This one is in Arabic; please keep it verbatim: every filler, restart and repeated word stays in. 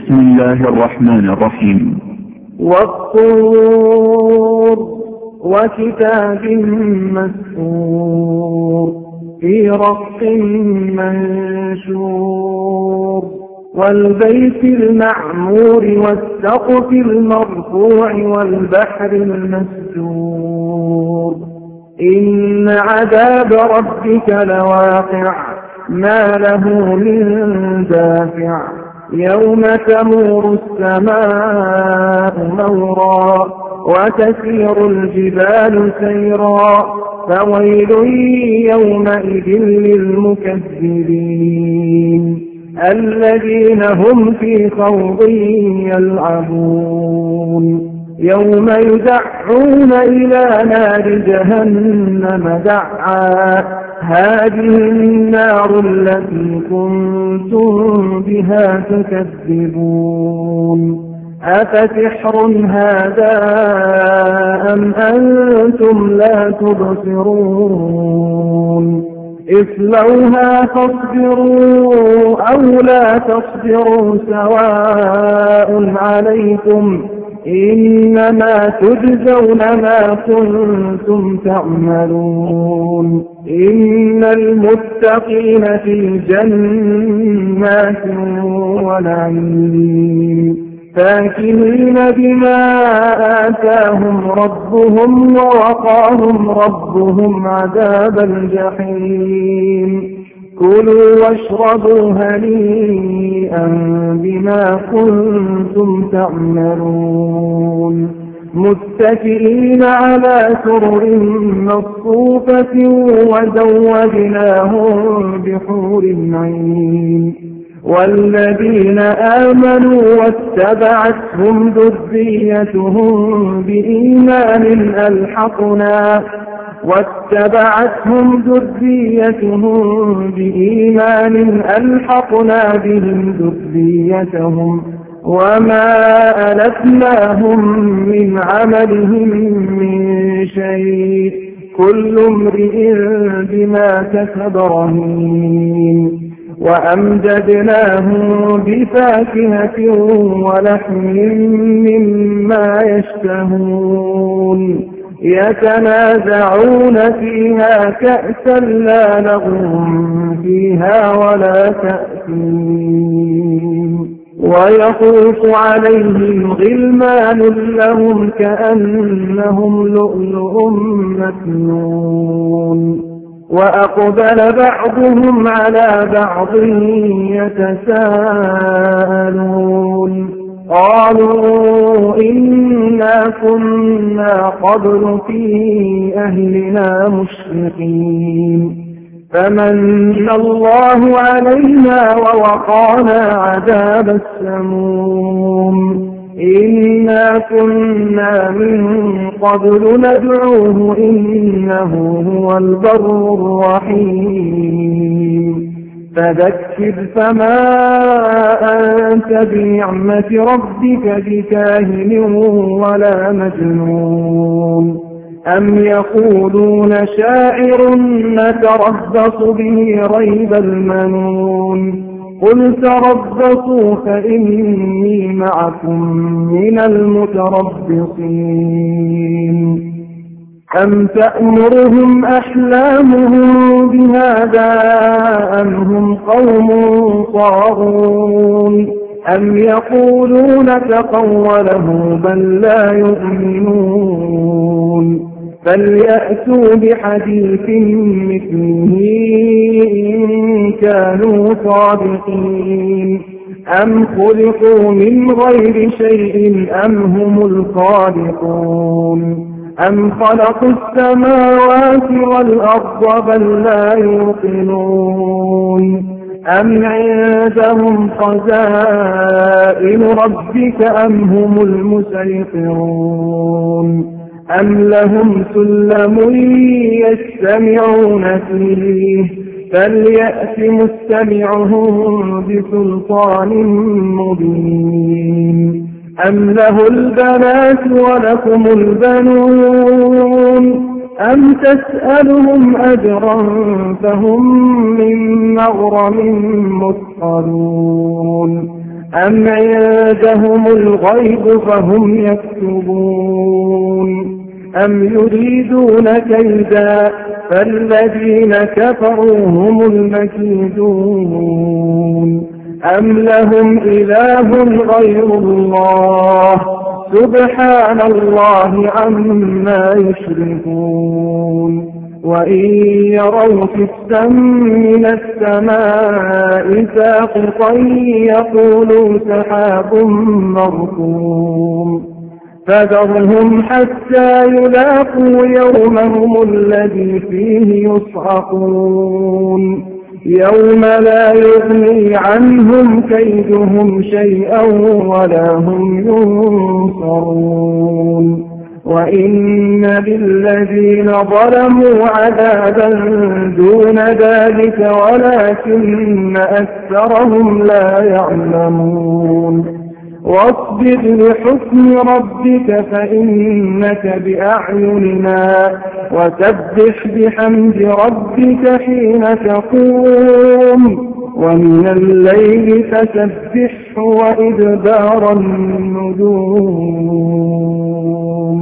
بسم الله الرحمن الرحيم. والطور وكتاب مسطور في رق منشور والبيت المعمور والسقف المرفوع والبحر المسجور إن عذاب ربك لواقع ما له من دافع يوم تمور السماء مورا وتسير الجبال سيرا فويل يومئذ للمكذبين الذين هم في خوض يلعبون يوم يدعون إلى نار جهنم دعا هذه النار التي كنتم بها تكذبون أفسحر هذا أم أنتم لا تبصرون اصلوها فاصبروا أو لا تصبروا سواء عليكم إنما تجزون ما كنتم تعملون إن المتقين في جنات ونعيم فاكهين بما آتاهم ربهم ووقاهم ربهم عذاب الجحيم كلوا واشربوا هنيئا بما كنتم تعملون متكئين على سرر مصفوفة وزوجناهم بحور عين والذين آمنوا واتبعتهم ذريتهم بإيمان ألحقنا واتبعتهم ذريتهم بإيمان ألحقنا بهم ذريتهم وما ألتناهم من عملهم من شيء كل امرئ بما كسب رهين وأمددناهم بفاكهة ولحم مما يشتهون يتنازعون فيها كأسا لا لغو فيها ولا تأثيم ويطوف عليهم غلمان لهم كأنهم لؤلؤ مكنون وأقبل بعضهم على بعض يتساءلون قالوا إنا كنا قبل في أهلنا مشركين فمن الله علينا ووقانا عذاب السموم إنا كنا من قبل ندعوه إنه هو البر الرحيم فذكر فما أنت بنعمة ربك بكاهن ولا مجنون أم يقولون شاعر نتربص به ريب المنون قل تربصوا فإني معكم من المتربصين أم تأمرهم أحلامهم بهذا أم هم قوم طاغون أم يقولون تقوله بل لا يؤمنون فليأتوا بحديث مثله إن كانوا صادقين أم خلقوا من غير شيء أم هم الخالقون أم خلقوا السماوات والأرض بل لا يوقنون أم عندهم خزائن ربك أم هم المسيطرون أم لهم سلم يستمعون فيه فليأت مستمعهم بسلطان مبين أم له البنات ولكم البنون أم تسألهم أجرا فهم من مغرم مثقلون أم عندهم الغيب فهم يكتبون أم يريدون كيدا فالذين كفروا هم المكيدون أم لهم إله غير الله سبحان الله عما يشركون وإن يروا كسفا من السماء ساقطا يقولوا سحاب مركوم فذرهم حتى يلاقوا يومهم الذي فيه يصعقون يوم لا يغني عنهم كيدهم شيئا ولا هم ينصرون وإن للذين ظلموا عذابا دون ذلك ولكن أكثرهم لا يعلمون واصبر لحكم ربك فإنك بأعيننا وسبح بحمد ربك حين تقوم ومن الليل فسبحه وإدبار النجوم